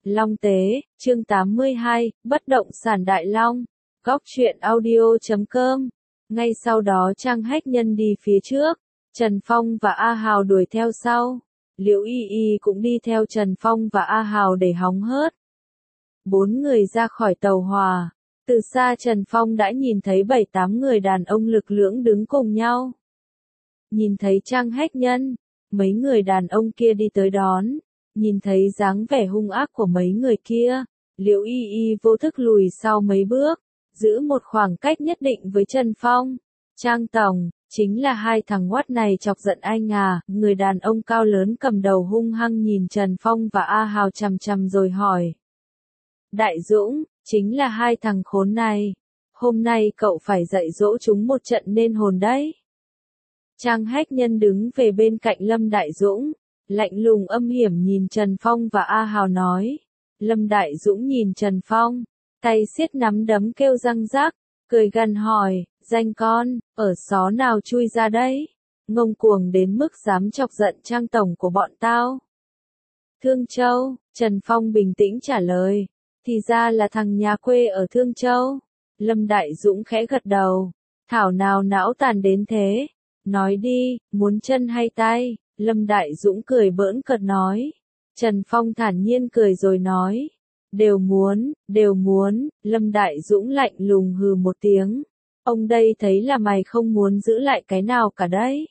Long Tế, chương 82, Bất động sản Đại Long, Góc truyện audio.com. Ngay sau đó Trang Hách Nhân đi phía trước, Trần Phong và A Hào đuổi theo sau. Liễu Y Y cũng đi theo Trần Phong và A Hào để hóng hớt. Bốn người ra khỏi tàu hỏa. Từ xa Trần Phong đã nhìn thấy 7-8 người đàn ông lực lưỡng đứng cùng nhau. Nhìn thấy Trang Hách Nhân, mấy người đàn ông kia đi tới đón. Nhìn thấy dáng vẻ hung ác của mấy người kia, Liễu Y Y vô thức lùi sau mấy bước, giữ một khoảng cách nhất định với Trần Phong. Trang tổng, chính là hai thằng quát này chọc giận anh à? Người đàn ông cao lớn cầm đầu hung hăng nhìn Trần Phong và A Hào chằm chằm rồi hỏi. Đại Dũng, chính là hai thằng khốn này. Hôm nay cậu phải dạy dỗ chúng một trận nên hồn đấy. Trang Hách Nhân đứng về bên cạnh Lâm Đại Dũng, lạnh lùng âm hiểm nhìn Trần Phong và A Hào nói. Lâm Đại Dũng nhìn Trần Phong, tay siết nắm đấm kêu răng rắc, cười gằn hỏi, danh con, ở xó nào chui ra đấy? Ngông cuồng đến mức dám chọc giận Trang tổng của bọn tao. Thương Châu, Trần Phong bình tĩnh trả lời, thì ra là thằng nhà quê ở Thương Châu. Lâm Đại Dũng khẽ gật đầu, thảo nào não tàn đến thế, nói đi, muốn chân hay tay? Lâm Đại Dũng cười bỡn cợt nói. Trần Phong thản nhiên cười rồi nói. Đều muốn, đều muốn. Lâm Đại Dũng lạnh lùng hừ một tiếng. Ông đây thấy là mày không muốn giữ lại cái nào cả đấy.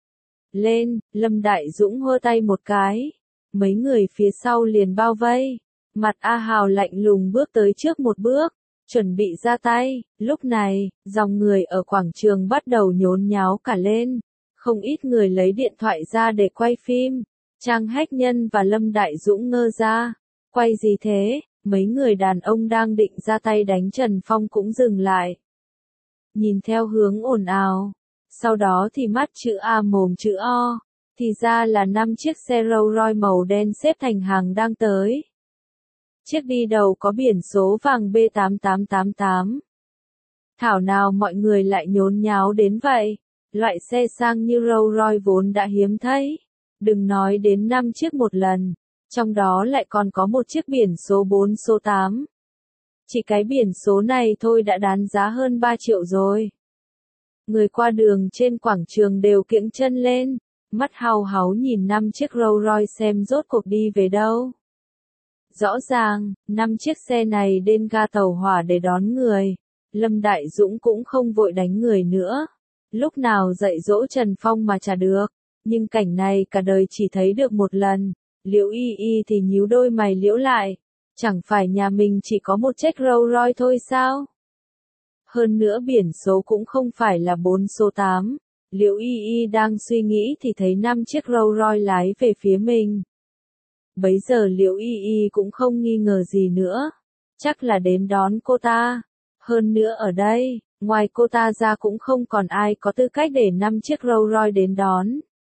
Lên, Lâm Đại Dũng hơ tay một cái. Mấy người phía sau liền bao vây. Mặt A Hào lạnh lùng bước tới trước một bước, chuẩn bị ra tay. Lúc này, dòng người ở quảng trường bắt đầu nhốn nháo cả lên. Không ít người lấy điện thoại ra để quay phim. Trang Hách Nhân và Lâm Đại Dũng ngơ ra. Quay gì thế? Mấy người đàn ông đang định ra tay đánh Trần Phong cũng dừng lại. Nhìn theo hướng ồn ào. Sau đó thì mắt chữ A mồm chữ O. Thì ra là 5 chiếc xe Rolls Royce màu đen xếp thành hàng đang tới. Chiếc đi đầu có biển số vàng B8888. Thảo nào mọi người lại nhốn nháo đến vậy. Loại xe sang như Rolls Royce vốn đã hiếm thấy. Đừng nói đến 5 chiếc một lần. Trong đó lại còn có một chiếc biển số 4 số 8. Chỉ cái biển số này thôi đã đáng giá hơn 3 triệu rồi. Người qua đường trên quảng trường đều kiễng chân lên. Mắt hau háu nhìn 5 chiếc Rolls Royce xem rốt cuộc đi về đâu. Rõ ràng, 5 chiếc xe này đến ga tàu hỏa để đón người. Lâm Đại Dũng cũng không vội đánh người nữa. Lúc nào dạy dỗ Trần Phong mà chả được, nhưng cảnh này cả đời chỉ thấy được một lần. Liễu Y Y thì nhíu đôi mày liễu lại, chẳng phải nhà mình chỉ có một chiếc Rolls Royce thôi sao? Hơn nữa biển số cũng không phải là 4 số 8. Liễu Y Y đang suy nghĩ thì thấy 5 chiếc Rolls Royce lái về phía mình. Bấy giờ Liễu Y Y cũng không nghi ngờ gì nữa, chắc là đến đón cô ta. Hơn nữa ở đây, ngoài cô ta ra cũng không còn ai có tư cách để 5 chiếc Rolls Royce đến đón.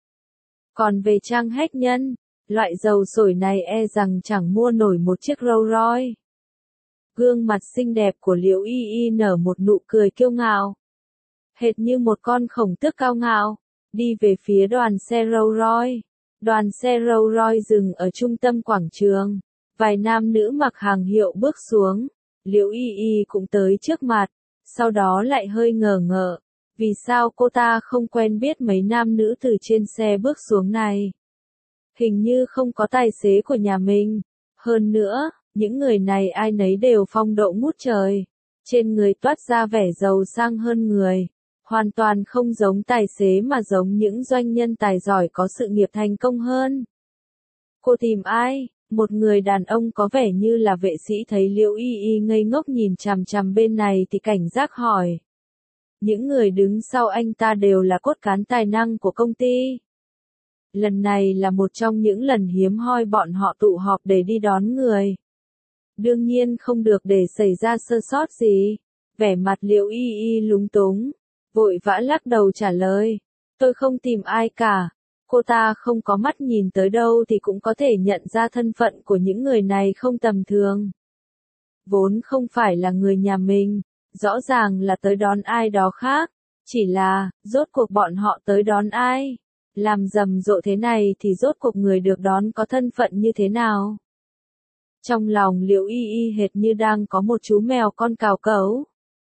Còn về Trang Hách Nhân, loại dầu sổi này e rằng chẳng mua nổi một chiếc Rolls Royce. Gương mặt xinh đẹp của Liễu Y Y nở một nụ cười kiêu ngạo. Hệt như một con khổng tước cao ngạo, đi về phía đoàn xe Rolls Royce. Đoàn xe Rolls Royce dừng ở trung tâm quảng trường. Vài nam nữ mặc hàng hiệu bước xuống. Liễu Y Y cũng tới trước mặt, sau đó lại hơi ngờ ngợ. Vì sao cô ta không quen biết mấy nam nữ từ trên xe bước xuống này? Hình như không có tài xế của nhà mình. Hơn nữa, những người này ai nấy đều phong độ ngút trời. Trên người toát ra vẻ giàu sang hơn người. Hoàn toàn không giống tài xế mà giống những doanh nhân tài giỏi có sự nghiệp thành công hơn. Cô tìm ai? Một người đàn ông có vẻ như là vệ sĩ thấy Liễu Y Y ngây ngốc nhìn chằm chằm bên này thì cảnh giác hỏi. Những người đứng sau anh ta đều là cốt cán tài năng của công ty. Lần này là một trong những lần hiếm hoi bọn họ tụ họp để đi đón người. Đương nhiên không được để xảy ra sơ sót gì. Vẻ mặt Liễu Y Y lúng túng, vội vã lắc đầu trả lời. Tôi không tìm ai cả. Cô ta không có mắt nhìn tới đâu thì cũng có thể nhận ra thân phận của những người này không tầm thường. Vốn không phải là người nhà mình, rõ ràng là tới đón ai đó khác. Chỉ là, rốt cuộc bọn họ tới đón ai? Làm rầm rộ thế này thì rốt cuộc người được đón có thân phận như thế nào? Trong lòng Liễu Y Y hệt như đang có một chú mèo con cào cấu.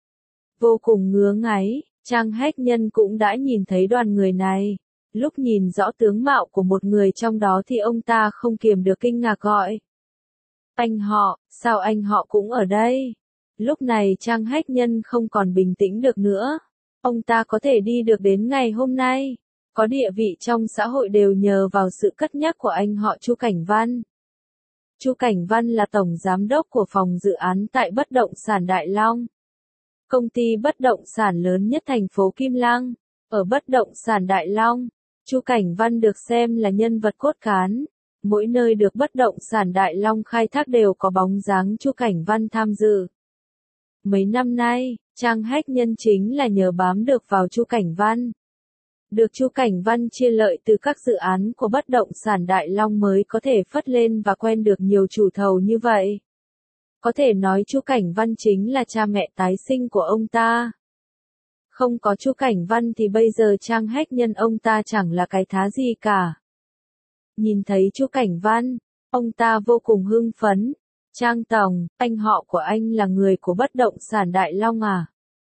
Vô cùng ngứa ngáy, Trang Hách Nhân cũng đã nhìn thấy đoàn người này. Lúc nhìn rõ tướng mạo của một người trong đó thì ông ta không kiềm được kinh ngạc gọi. Anh họ, sao anh họ cũng ở đây? Lúc này Trang Hách Nhân không còn bình tĩnh được nữa. Ông ta có thể đi được đến ngày hôm nay, có địa vị trong xã hội đều nhờ vào sự cất nhắc của anh họ Chu Cảnh Văn. Chu Cảnh Văn là tổng giám đốc của phòng dự án tại bất động sản Đại Long. Công ty bất động sản lớn nhất thành phố Kim Lăng. Ở bất động sản Đại Long, Chu Cảnh Văn được xem là nhân vật cốt cán. Mỗi nơi được bất động sản Đại Long khai thác đều có bóng dáng Chu Cảnh Văn tham dự. Mấy năm nay, Trang Hách Nhân chính là nhờ bám được vào Chu Cảnh Văn. Được Chu Cảnh Văn chia lợi từ các dự án của bất động sản Đại Long mới có thể phất lên và quen được nhiều chủ thầu như vậy. Có thể nói Chu Cảnh Văn chính là cha mẹ tái sinh của ông ta. Không có Chu Cảnh Văn thì bây giờ Trang Hách Nhân ông ta chẳng là cái thá gì cả. Nhìn thấy Chu Cảnh Văn, ông ta vô cùng hưng phấn. Trang tổng, anh họ của anh là người của bất động sản Đại Long à?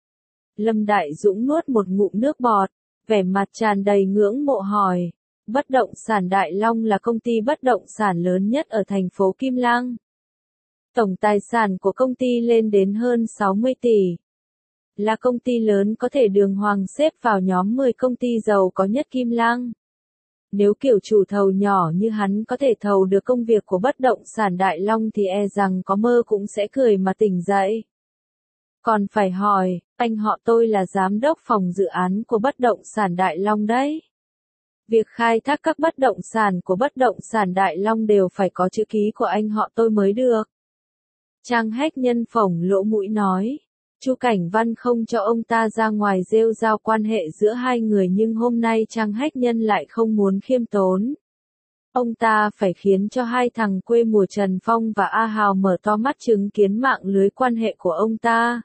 Lâm Đại Dũng nuốt một ngụm nước bọt, vẻ mặt tràn đầy ngưỡng mộ hỏi. Bất động sản Đại Long là công ty bất động sản lớn nhất ở thành phố Kim Lăng. Tổng tài sản của công ty lên đến hơn 60 tỷ. Là công ty lớn có thể đường hoàng xếp vào nhóm 10 công ty giàu có nhất Kim Lăng. Nếu kiểu chủ thầu nhỏ như hắn có thể thầu được công việc của bất động sản Đại Long thì e rằng có mơ cũng sẽ cười mà tỉnh dậy. Còn phải hỏi, anh họ tôi là giám đốc phòng dự án của bất động sản Đại Long đấy. Việc khai thác các bất động sản của bất động sản Đại Long đều phải có chữ ký của anh họ tôi mới được. Trang Hách Nhân phổng lỗ mũi nói. Chu Cảnh Văn không cho ông ta ra ngoài rêu rao quan hệ giữa hai người nhưng hôm nay Trang Hách Nhân lại không muốn khiêm tốn. Ông ta phải khiến cho hai thằng quê mùa Trần Phong và A Hào mở to mắt chứng kiến mạng lưới quan hệ của ông ta.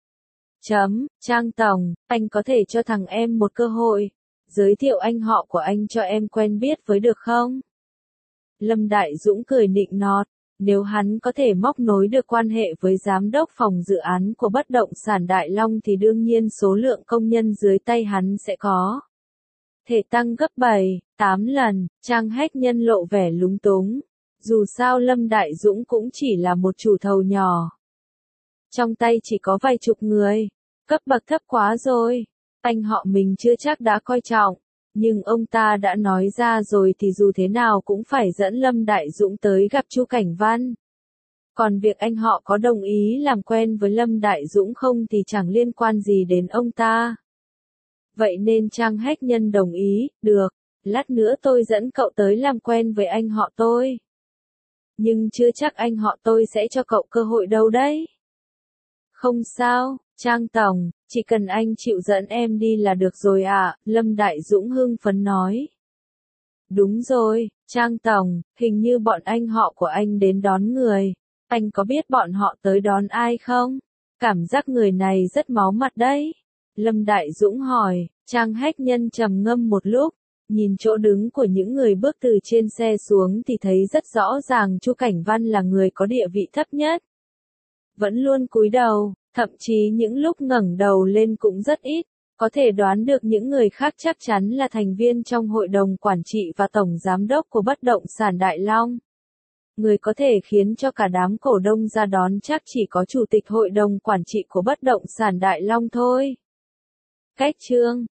Trang tổng, anh có thể cho thằng em một cơ hội, giới thiệu anh họ của anh cho em quen biết với được không? Lâm Đại Dũng cười nịnh nọt. Nếu hắn có thể móc nối được quan hệ với giám đốc phòng dự án của bất động sản Đại Long thì đương nhiên số lượng công nhân dưới tay hắn sẽ có thể tăng gấp 7, 8 lần. Trang Hách Nhân lộ vẻ lúng túng. Dù sao Lâm Đại Dũng cũng chỉ là một chủ thầu nhỏ. Trong tay chỉ có vài chục người. Cấp bậc thấp quá rồi. Anh họ mình chưa chắc đã coi trọng. Nhưng ông ta đã nói ra rồi thì dù thế nào cũng phải dẫn Lâm Đại Dũng tới gặp Chu Cảnh Văn. Còn việc anh họ có đồng ý làm quen với Lâm Đại Dũng không thì chẳng liên quan gì đến ông ta. Vậy nên Trang Hách Nhân đồng ý, được, lát nữa tôi dẫn cậu tới làm quen với anh họ tôi. Nhưng chưa chắc anh họ tôi sẽ cho cậu cơ hội đâu đấy. Không sao, Trang tổng, chỉ cần anh chịu dẫn em đi là được rồi ạ, Lâm Đại Dũng hưng phấn nói. Đúng rồi, Trang tổng, hình như bọn anh họ của anh đến đón người. Anh có biết bọn họ tới đón ai không? Cảm giác người này rất máu mặt đấy. Lâm Đại Dũng hỏi, Trang Hách Nhân trầm ngâm một lúc, nhìn chỗ đứng của những người bước từ trên xe xuống thì thấy rất rõ ràng Chu Cảnh Văn là người có địa vị thấp nhất. Vẫn luôn cúi đầu, thậm chí những lúc ngẩng đầu lên cũng rất ít, có thể đoán được những người khác chắc chắn là thành viên trong hội đồng quản trị và tổng giám đốc của bất động sản Đại Long. Người có thể khiến cho cả đám cổ đông ra đón chắc chỉ có chủ tịch hội đồng quản trị của bất động sản Đại Long thôi. Cách chương